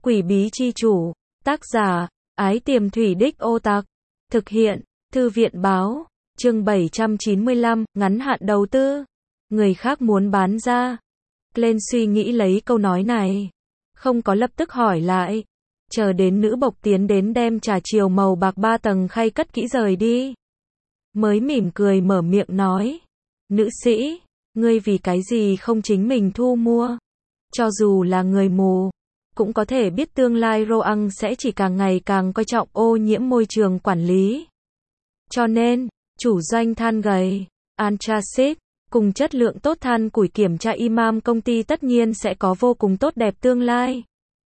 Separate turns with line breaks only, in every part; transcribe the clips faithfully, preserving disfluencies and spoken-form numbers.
Quỷ bí chi chủ, tác giả, Ái Tiềm Thủy Đích Ô Tặc, thực hiện, Thư viện báo, chương bảy trăm chín mươi lăm, ngắn hạn đầu tư, người khác muốn bán ra. Glenn suy nghĩ lấy câu nói này, không có lập tức hỏi lại, chờ đến nữ bộc tiến đến đem trà chiều màu bạc ba tầng khay cất kỹ rời đi. Mới mỉm cười mở miệng nói, nữ sĩ, ngươi vì cái gì không chính mình thu mua? Cho dù là người mù, cũng có thể biết tương lai Roang sẽ chỉ càng ngày càng coi trọng ô nhiễm môi trường quản lý. Cho nên, chủ doanh than gầy, Antrasit, cùng chất lượng tốt than củi kiểm tra Imam công ty tất nhiên sẽ có vô cùng tốt đẹp tương lai.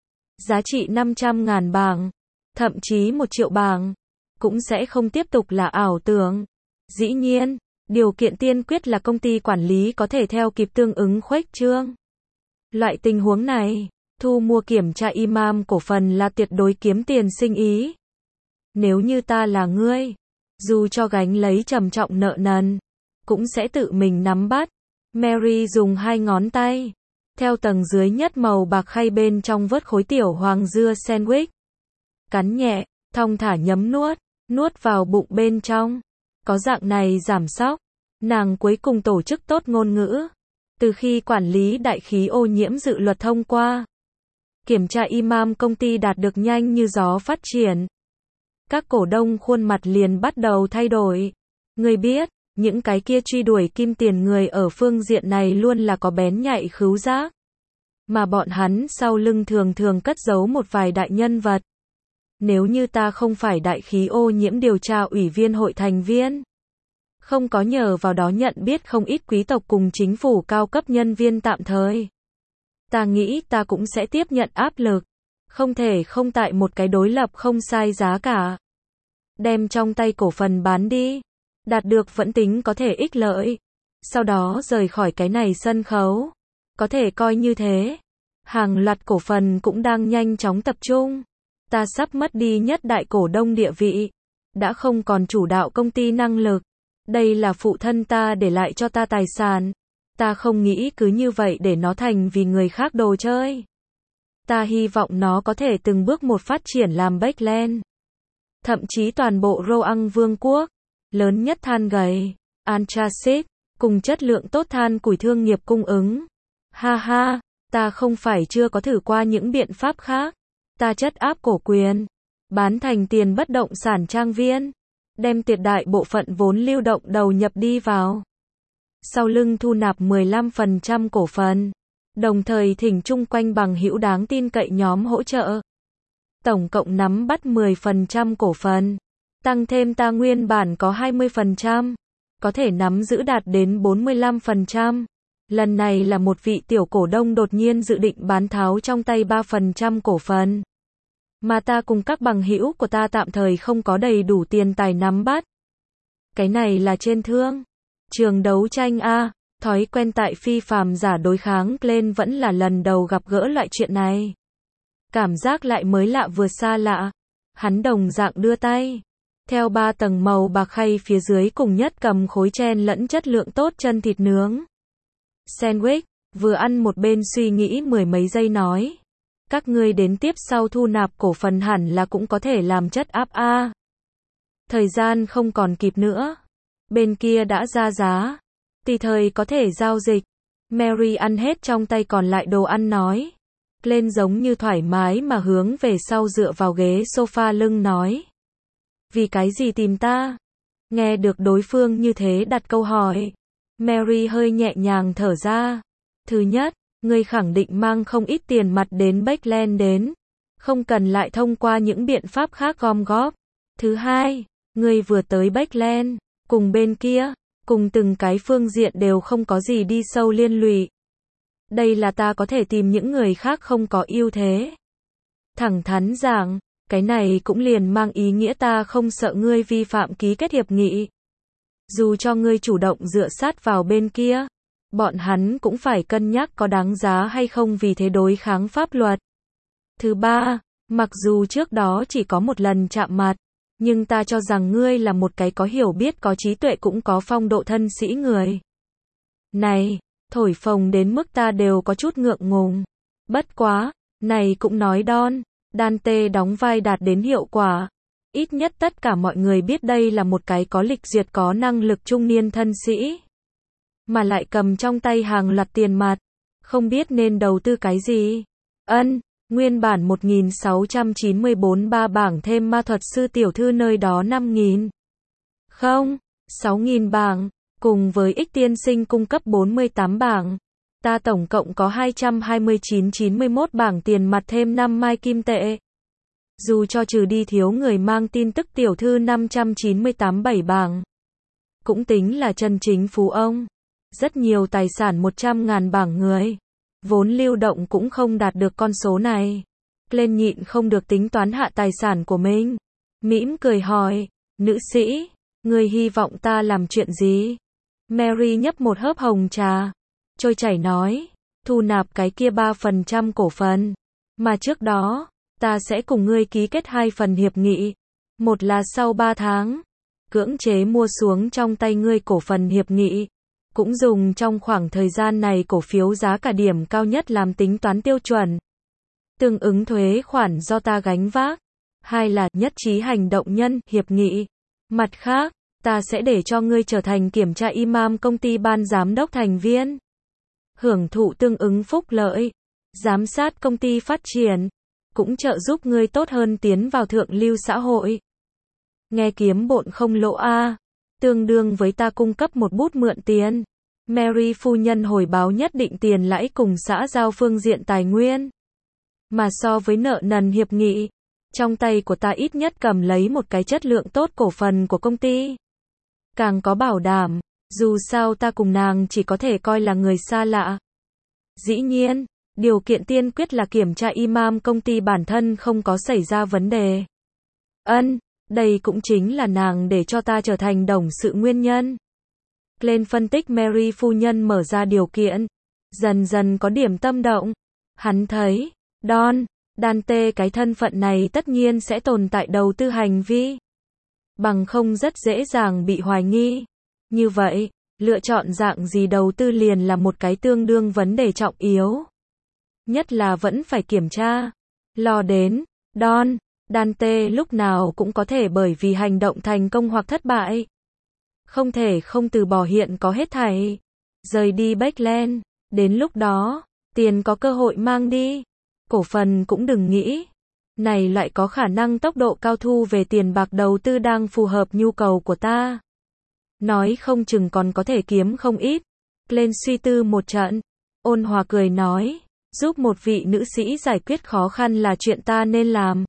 Giá trị năm trăm ngàn bảng, thậm chí một triệu bảng, cũng sẽ không tiếp tục là ảo tưởng. Dĩ nhiên, điều kiện tiên quyết là công ty quản lý có thể theo kịp tương ứng khuếch trương. Loại tình huống này, thu mua kiểm tra Imam cổ phần là tuyệt đối kiếm tiền sinh ý. Nếu như ta là ngươi, dù cho gánh lấy trầm trọng nợ nần, cũng sẽ tự mình nắm bắt. Mary dùng hai ngón tay, theo tầng dưới nhất màu bạc khay bên trong vớt khối tiểu hoàng dưa sandwich. Cắn nhẹ, thong thả nhấm nuốt, nuốt vào bụng bên trong. Có dạng này giảm sóc, nàng cuối cùng tổ chức tốt ngôn ngữ. Từ khi quản lý đại khí ô nhiễm dự luật thông qua, kiểm tra Imam công ty đạt được nhanh như gió phát triển. Các cổ đông khuôn mặt liền bắt đầu thay đổi. Người biết, những cái kia truy đuổi kim tiền người ở phương diện này luôn là có bén nhạy khứu giác. Mà bọn hắn sau lưng thường thường cất giấu một vài đại nhân vật. Nếu như ta không phải đại khí ô nhiễm điều tra ủy viên hội thành viên, không có nhờ vào đó nhận biết không ít quý tộc cùng chính phủ cao cấp nhân viên tạm thời, ta nghĩ ta cũng sẽ tiếp nhận áp lực, không thể không tại một cái đối lập không sai giá cả. Đem trong tay cổ phần bán đi, đạt được vẫn tính có thể ích lợi, sau đó rời khỏi cái này sân khấu. Có thể coi như thế. Hàng loạt cổ phần cũng đang nhanh chóng tập trung. Ta sắp mất đi nhất đại cổ đông địa vị, đã không còn chủ đạo công ty năng lực. Đây là phụ thân ta để lại cho ta tài sản. Ta không nghĩ cứ như vậy để nó thành vì người khác đồ chơi. Ta hy vọng nó có thể từng bước một phát triển làm Backland. Thậm chí toàn bộ Roang Vương quốc, lớn nhất than gầy, Antrasit, cùng chất lượng tốt than củi thương nghiệp cung ứng. Ha ha, ta không phải chưa có thử qua những biện pháp khác. Ta chất áp cổ quyền, bán thành tiền bất động sản trang viên, đem tuyệt đại bộ phận vốn lưu động đầu nhập đi vào. Sau lưng thu nạp mười lăm phần trăm cổ phần, đồng thời thỉnh chung quanh bằng hữu đáng tin cậy nhóm hỗ trợ. Tổng cộng nắm bắt mười phần trăm cổ phần, tăng thêm ta nguyên bản có hai mươi phần trăm, có thể nắm giữ đạt đến bốn mươi lăm phần trăm. Lần này là một vị tiểu cổ đông đột nhiên dự định bán tháo trong tay ba phần trăm cổ phần. Mà ta cùng các bằng hữu của ta tạm thời không có đầy đủ tiền tài nắm bắt. Cái này là trên thương trường đấu tranh a, thói quen tại phi phàm giả đối kháng lên vẫn là lần đầu gặp gỡ loại chuyện này. Cảm giác lại mới lạ vừa xa lạ. Hắn đồng dạng đưa tay, theo ba tầng màu bạc khay phía dưới cùng nhất cầm khối chen lẫn chất lượng tốt chân thịt nướng sandwich, vừa ăn một bên suy nghĩ mười mấy giây nói. Các ngươi đến tiếp sau thu nạp cổ phần hẳn là cũng có thể làm chất áp a. Thời gian không còn kịp nữa. Bên kia đã ra giá. Tùy thời có thể giao dịch. Mary ăn hết trong tay còn lại đồ ăn nói. Lên giống như thoải mái mà hướng về sau dựa vào ghế sofa lưng nói. Vì cái gì tìm ta? Nghe được đối phương như thế đặt câu hỏi. Mary hơi nhẹ nhàng thở ra. Thứ nhất, ngươi khẳng định mang không ít tiền mặt đến Backland đến, không cần lại thông qua những biện pháp khác gom góp. Thứ hai, ngươi vừa tới Backland, cùng bên kia, cùng từng cái phương diện đều không có gì đi sâu liên lụy. Đây là ta có thể tìm những người khác không có ưu thế. Thẳng thắn giảng, cái này cũng liền mang ý nghĩa ta không sợ ngươi vi phạm ký kết hiệp nghị. Dù cho ngươi chủ động dựa sát vào bên kia, bọn hắn cũng phải cân nhắc có đáng giá hay không vì thế đối kháng pháp luật. Thứ ba, mặc dù trước đó chỉ có một lần chạm mặt, nhưng ta cho rằng ngươi là một cái có hiểu biết có trí tuệ cũng có phong độ thân sĩ người. Này, thổi phồng đến mức ta đều có chút ngượng ngùng. Bất quá, Này cũng nói Don, Dante đóng vai đạt đến hiệu quả. Ít nhất tất cả mọi người biết đây là một cái có lịch duyệt có năng lực trung niên thân sĩ. Mà lại cầm trong tay hàng loạt tiền mặt. Không biết nên đầu tư cái gì. Ân, nguyên bản một nghìn sáu trăm chín mươi bốn ba bảng thêm ma thuật sư tiểu thư nơi đó năm nghìn. Không, sáu nghìn bảng. Cùng với Ích tiên sinh cung cấp bốn mươi tám bảng. Ta tổng cộng có hai trăm hai mươi chín chín mươi mốt bảng tiền mặt thêm năm mai kim tệ. Dù cho trừ đi thiếu người mang tin tức tiểu thư năm trăm chín mươi tám bảy bảng. Cũng tính là chân chính phú ông. Rất nhiều tài sản một trăm ngàn bảng người. Vốn lưu động cũng không đạt được con số này. Lên nhịn không được tính toán hạ tài sản của mình. Mỉm cười hỏi, nữ sĩ, người hy vọng ta làm chuyện gì? Mary nhấp một hớp hồng trà. Trôi chảy nói, thu nạp cái kia ba phần trăm cổ phần. Mà trước đó, ta sẽ cùng ngươi ký kết hai phần hiệp nghị. Một là sau ba tháng, cưỡng chế mua xuống trong tay ngươi cổ phần hiệp nghị. Cũng dùng trong khoảng thời gian này cổ phiếu giá cả điểm cao nhất làm tính toán tiêu chuẩn. Tương ứng thuế khoản do ta gánh vác. Hai là nhất trí hành động nhân hiệp nghị. Mặt khác, ta sẽ để cho ngươi trở thành kiểm tra imam công ty ban giám đốc thành viên. Hưởng thụ tương ứng phúc lợi. Giám sát công ty phát triển. Cũng trợ giúp ngươi tốt hơn tiến vào thượng lưu xã hội. Nghe kiếm bộn không lỗ a. Tương đương với ta cung cấp một bút mượn tiền. Mary phu nhân hồi báo nhất định tiền lãi cùng xã giao phương diện tài nguyên. Mà so với nợ nần hiệp nghị, trong tay của ta ít nhất cầm lấy một cái chất lượng tốt cổ phần của công ty. Càng có bảo đảm, dù sao ta cùng nàng chỉ có thể coi là người xa lạ. Dĩ nhiên, điều kiện tiên quyết là kiểm tra imam công ty bản thân không có xảy ra vấn đề. Ân, đây cũng chính là nàng để cho ta trở thành đồng sự nguyên nhân. Lên phân tích Mary phu nhân mở ra điều kiện. Dần dần có điểm tâm động. Hắn thấy, Don, Dante cái thân phận này tất nhiên sẽ tồn tại đầu tư hành vi. Bằng không rất dễ dàng bị hoài nghi. Như vậy, lựa chọn dạng gì đầu tư liền là một cái tương đương vấn đề trọng yếu. Nhất là vẫn phải kiểm tra. Lo đến, Don, Dante lúc nào cũng có thể bởi vì hành động thành công hoặc thất bại. Không thể không từ bỏ hiện có hết thảy. Rời đi Backland. Đến lúc đó, tiền có cơ hội mang đi. Cổ phần cũng đừng nghĩ. Này lại có khả năng tốc độ cao thu về tiền bạc đầu tư đang phù hợp nhu cầu của ta. Nói không chừng còn có thể kiếm không ít. Lên suy tư một trận. Ôn hòa cười nói. Giúp một vị nữ sĩ giải quyết khó khăn là chuyện ta nên làm.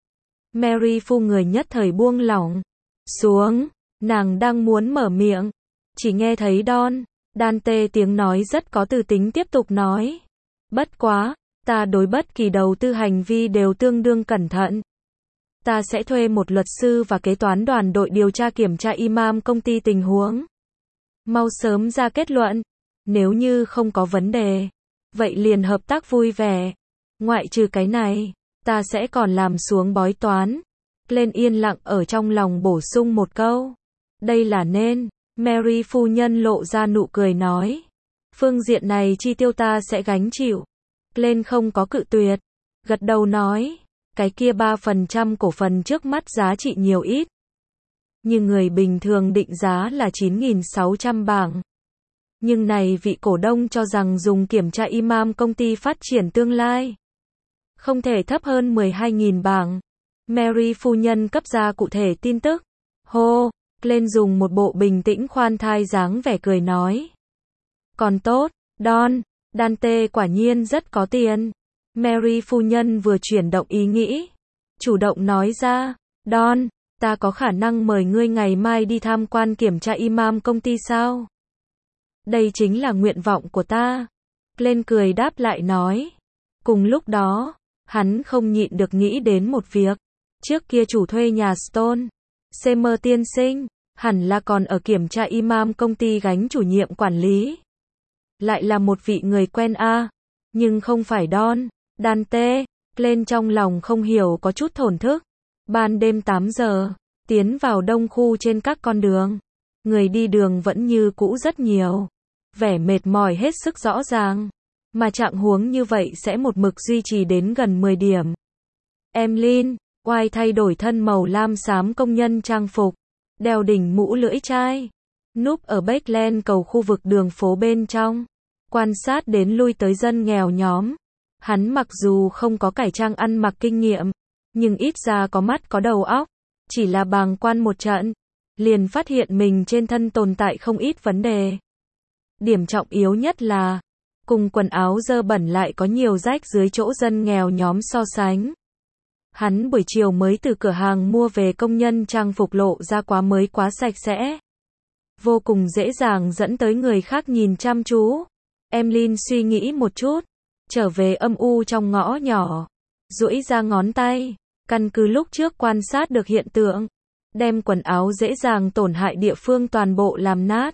Mary phu người nhất thời buông lỏng xuống. Nàng đang muốn mở miệng. Chỉ nghe thấy Don, Dante tiếng nói rất có từ tính tiếp tục nói. Bất quá, ta đối bất kỳ đầu tư hành vi đều tương đương cẩn thận. Ta sẽ thuê một luật sư và kế toán đoàn đội điều tra kiểm tra imam công ty tình huống. Mau sớm ra kết luận. Nếu như không có vấn đề, vậy liền hợp tác vui vẻ. Ngoại trừ cái này, ta sẽ còn làm xuống bói toán. Lên yên lặng ở trong lòng bổ sung một câu. Đây là nên. Mary phu nhân lộ ra nụ cười nói. Phương diện này chi tiêu ta sẽ gánh chịu. Lên không có cự tuyệt. Gật đầu nói. Cái kia ba phần trăm cổ phần trước mắt giá trị nhiều ít. Nhưng người bình thường định giá là chín nghìn sáu trăm bảng. Nhưng này vị cổ đông cho rằng dùng kiểm tra imam công ty phát triển tương lai. Không thể thấp hơn mười hai nghìn bảng. Mary phu nhân cấp ra cụ thể tin tức. Hô, lên dùng một bộ bình tĩnh khoan thai dáng vẻ cười nói. Còn tốt, Don, Dante quả nhiên rất có tiền. Mary phu nhân vừa chuyển động ý nghĩ. Chủ động nói ra, Don, ta có khả năng mời ngươi ngày mai đi tham quan kiểm tra imam công ty sao? Đây chính là nguyện vọng của ta. Lên cười đáp lại nói. Cùng lúc đó, hắn không nhịn được nghĩ đến một việc. Trước kia chủ thuê nhà Stone, Seymour tiên sinh, hẳn là còn ở kiểm tra imam công ty gánh chủ nhiệm quản lý. Lại là một vị người quen a, nhưng không phải Don, Dante. Lên trong lòng không hiểu có chút thổn thức. Ban đêm tám giờ, tiến vào đông khu trên các con đường. Người đi đường vẫn như cũ rất nhiều. Vẻ mệt mỏi hết sức rõ ràng. mà trạng huống như vậy sẽ một mực duy trì đến gần mười điểm. Emlyn, White thay đổi thân màu lam xám công nhân trang phục, đeo đỉnh mũ lưỡi chai, núp ở Backland cầu khu vực đường phố bên trong, quan sát đến lui tới dân nghèo nhóm. Hắn mặc dù không có cải trang ăn mặc kinh nghiệm, nhưng ít ra có mắt có đầu óc, chỉ là bàng quan một trận, liền phát hiện mình trên thân tồn tại không ít vấn đề. Điểm trọng yếu nhất là, cùng quần áo dơ bẩn lại có nhiều rách dưới chỗ dân nghèo nhóm so sánh. Hắn buổi chiều mới từ cửa hàng mua về công nhân trang phục lộ ra quá mới quá sạch sẽ. Vô cùng dễ dàng dẫn tới người khác nhìn chăm chú. Emlyn suy nghĩ một chút, trở về âm u trong ngõ nhỏ, duỗi ra ngón tay, căn cứ lúc trước quan sát được hiện tượng, đem quần áo dễ dàng tổn hại địa phương toàn bộ làm nát.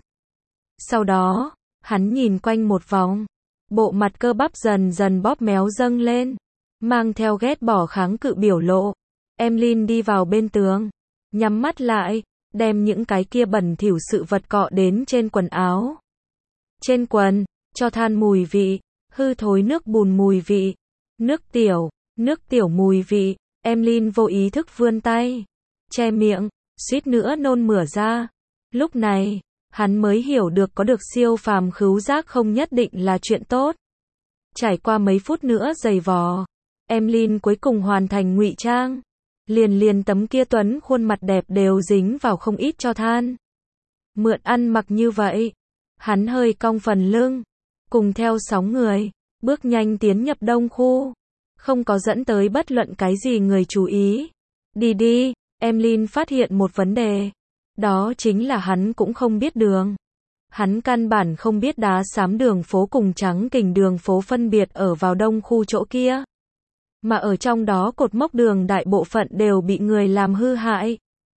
Sau đó, hắn nhìn quanh một vòng, bộ mặt cơ bắp dần dần bóp méo dâng lên, mang theo ghét bỏ kháng cự biểu lộ. Emlyn đi vào bên tường, nhắm mắt lại, đem những cái kia bẩn thỉu sự vật cọ đến trên quần áo. Trên quần, cho than mùi vị, hư thối nước bùn mùi vị, nước tiểu, nước tiểu mùi vị. Emlyn vô ý thức vươn tay, che miệng, suýt nữa nôn mửa ra. Lúc này, hắn mới hiểu được có được siêu phàm khứu giác không nhất định là chuyện tốt. Trải qua mấy phút nữa giày vò, Emlyn cuối cùng hoàn thành ngụy trang. Liền liền tấm kia tuấn khuôn mặt đẹp đều dính vào không ít cho than. Mượn ăn mặc như vậy, hắn hơi cong phần lưng, cùng theo sóng người, bước nhanh tiến nhập đông khu, không có dẫn tới bất luận cái gì người chú ý. Đi đi, Emlyn phát hiện một vấn đề, đó chính là hắn cũng không biết đường. Hắn căn bản không biết đá xám đường phố cùng trắng kình đường phố phân biệt ở vào đông khu chỗ kia. Mà ở trong đó cột mốc đường đại bộ phận đều bị người làm hư hại.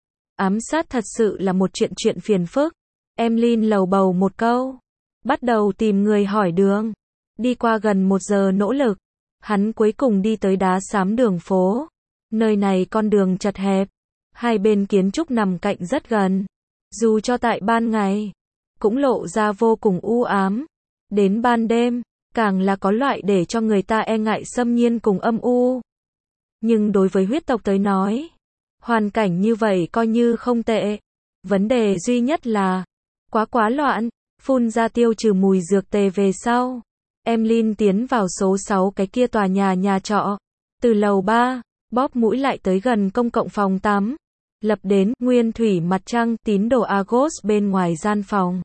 Ám sát thật sự là một chuyện chuyện phiền phức. Emlyn lầu bầu một câu, bắt đầu tìm người hỏi đường. Đi qua gần một giờ nỗ lực, hắn cuối cùng đi tới đá xám đường phố. Nơi này con đường chật hẹp, hai bên kiến trúc nằm cạnh rất gần. Dù cho tại ban ngày, cũng lộ ra vô cùng u ám. Đến ban đêm, càng là có loại để cho người ta e ngại xâm nhiên cùng âm u. Nhưng đối với huyết tộc tới nói, hoàn cảnh như vậy coi như không tệ. Vấn đề duy nhất là, quá quá loạn, phun ra tiêu trừ mùi dược tề về sau. Emlyn tiến vào số sáu cái kia tòa nhà nhà trọ. Từ lầu ba, bóp mũi lại tới gần công cộng phòng tắm. Lập đến, nguyên thủy mặt trăng, tín đồ Argos bên ngoài gian phòng.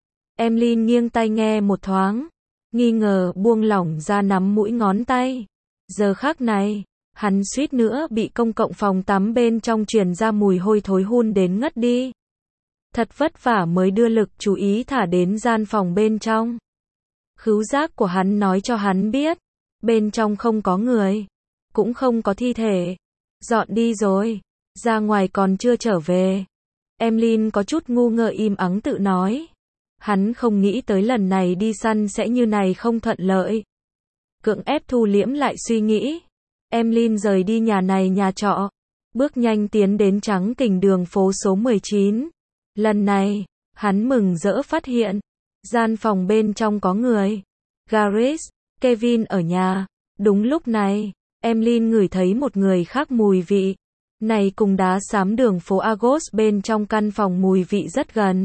Emlyn nghiêng tai nghe một thoáng, nghi ngờ buông lỏng ra nắm mũi ngón tay. Giờ khắc này, hắn suýt nữa bị công cộng phòng tắm bên trong truyền ra mùi hôi thối hun đến ngất đi. Thật vất vả mới đưa lực chú ý thả đến gian phòng bên trong. Khứu giác của hắn nói cho hắn biết, bên trong không có người, cũng không có thi thể. Dọn đi rồi, ra ngoài còn chưa trở về. Emlyn có chút ngu ngơ im ắng tự nói. Hắn không nghĩ tới lần này đi săn sẽ như này không thuận lợi. Cưỡng ép thu liễm lại suy nghĩ. Emlyn rời đi nhà này nhà trọ, bước nhanh tiến đến trắng kình đường phố số mười chín. Lần này, hắn mừng rỡ phát hiện, gian phòng bên trong có người. Gareth, Kevin ở nhà. Đúng lúc này, Emlyn ngửi thấy một người khác mùi vị. Này cùng đá xám đường phố Argos bên trong căn phòng mùi vị rất gần.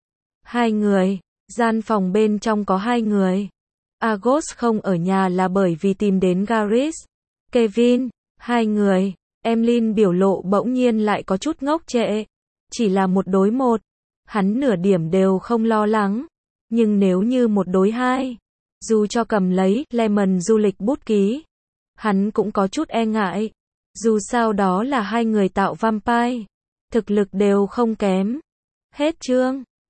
Hai người, gian phòng bên trong có hai người. Argos không ở nhà là bởi vì tìm đến Gareth, Kevin, hai người. Emlyn biểu lộ bỗng nhiên lại có chút ngốc trệ. Chỉ là một đối một, hắn nửa điểm đều không lo lắng. Nhưng nếu như một đối hai, dù cho cầm lấy Lemon du lịch bút ký, hắn cũng có chút e ngại. Dù sao đó là hai người tạo vampire, thực lực đều không kém. Hết chương.